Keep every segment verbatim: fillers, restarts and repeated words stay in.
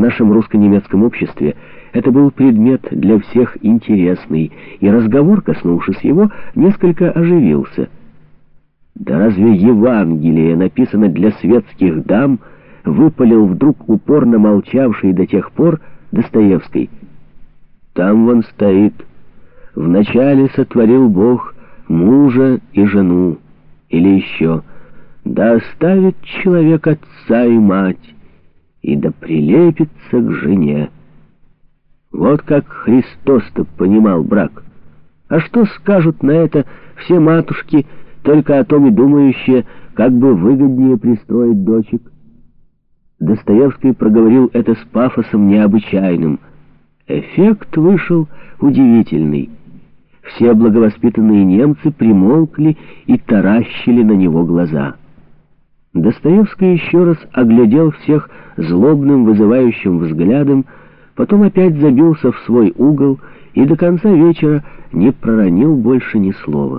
нашем русско-немецком обществе это был предмет для всех интересный, и разговор, коснувшись его, несколько оживился. «Да разве Евангелие написано для светских дам?» — выпалил вдруг упорно молчавший до тех пор Достоевский. «Там вон стоит: вначале сотворил Бог мужа и жену». Или еще: «Да оставит человек отца и мать, и да прилепится к жене». Вот как Христос-то понимал брак. А что скажут на это все матушки, только о том и думающие, как бы выгоднее пристроить дочек? Достоевский проговорил это с пафосом необычайным. Эффект вышел удивительный. Все благовоспитанные немцы примолкли и таращили на него глаза. Достоевский еще раз оглядел всех злобным, вызывающим взглядом, потом опять забился в свой угол и до конца вечера не проронил больше ни слова.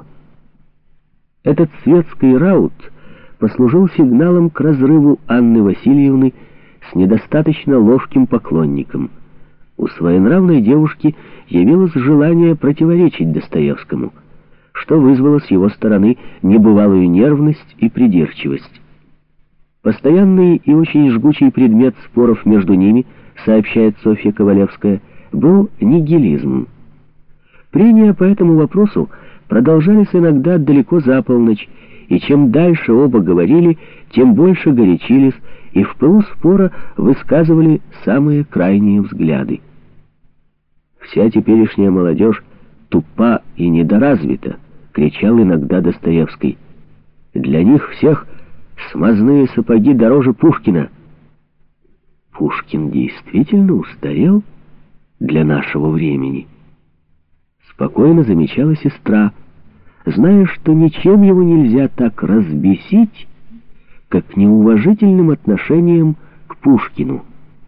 Этот светский раут послужил сигналом к разрыву Анны Васильевны с недостаточно ложким поклонником. У своенравной девушки явилось желание противоречить Достоевскому, что вызвало с его стороны небывалую нервность и придирчивость. Постоянный и очень жгучий предмет споров между ними, сообщает Софья Ковалевская, был нигилизм. Прения по этому вопросу продолжались иногда далеко за полночь, и чем дальше оба говорили, тем больше горячились и в пылу спора высказывали самые крайние взгляды. «Вся теперешняя молодежь тупа и недоразвита», — кричал иногда Достоевский. «Для них всех смазные сапоги дороже Пушкина». Пушкин действительно устарел для нашего времени. Спокойно замечала сестра, зная, что ничем его нельзя так разбесить, как неуважительным отношением к Пушкину.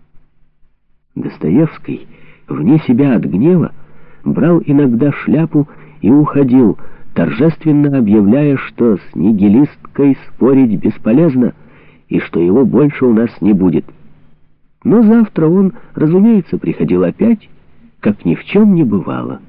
Достоевский, вне себя от гнева, брал иногда шляпу и уходил, торжественно объявляя, что с нигилисткой спорить бесполезно и что его больше у нас не будет. Но завтра он, разумеется, приходил опять, как ни в чем не бывало.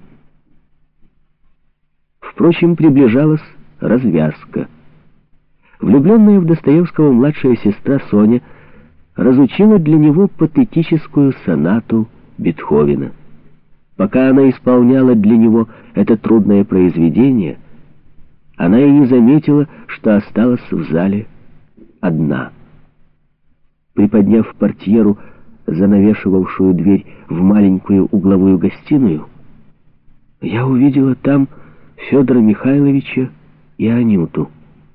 Впрочем, приближалась развязка. Влюбленная в Достоевского младшая сестра Соня разучила для него патетическую сонату Бетховена. Пока она исполняла для него это трудное произведение, она и не заметила, что осталась в зале одна. Приподняв портьеру, занавешивавшую дверь в маленькую угловую гостиную, я увидела там Федора Михайловича и Анюту.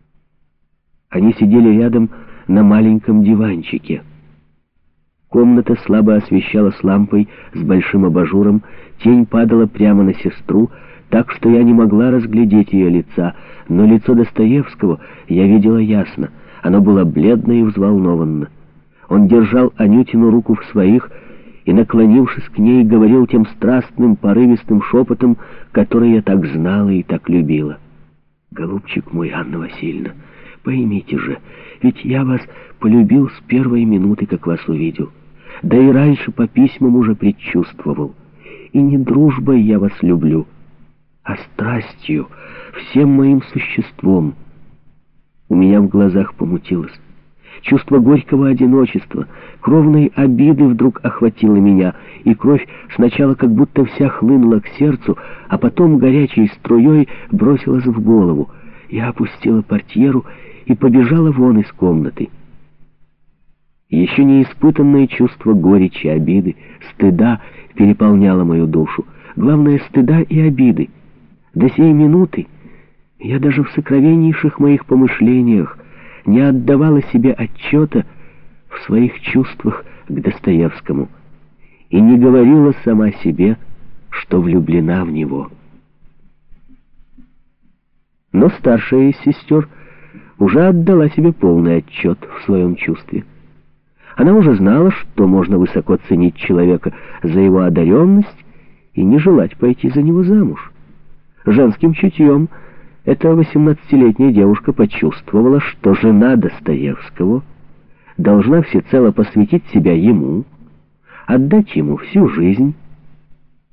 Они сидели рядом на маленьком диванчике. Комната слабо освещалась лампой с большим абажуром, тень падала прямо на сестру, так что я не могла разглядеть ее лица, но лицо Достоевского я видела ясно, оно было бледно и взволнованно. Он держал Анютину руку в своих и, наклонившись к ней, говорил тем страстным, порывистым шепотом, который я так знала и так любила. «Голубчик мой, Анна Васильевна, поймите же, ведь я вас полюбил с первой минуты, как вас увидел. Да и раньше по письмам уже предчувствовал. И не дружбой я вас люблю, а страстью, всем моим существом». У меня в глазах помутилось. Чувство горького одиночества, кровной обиды вдруг охватило меня, и кровь сначала как будто вся хлынула к сердцу, а потом горячей струей бросилась в голову. Я опустила портьеру и побежала вон из комнаты. Еще не испытанное чувство горечи, обиды, стыда переполняло мою душу. Главное, стыда и обиды. До сей минуты я даже в сокровеннейших моих помышлениях не отдавала себе отчета в своих чувствах к Достоевскому и не говорила сама себе, что влюблена в него. Но старшая из сестер уже отдала себе полный отчет в своем чувстве. Она уже знала, что можно высоко ценить человека за его одаренность и не желать пойти за него замуж. Женским чутьем эта восемнадцатилетняя девушка почувствовала, что жена Достоевского должна всецело посвятить себя ему, отдать ему всю жизнь,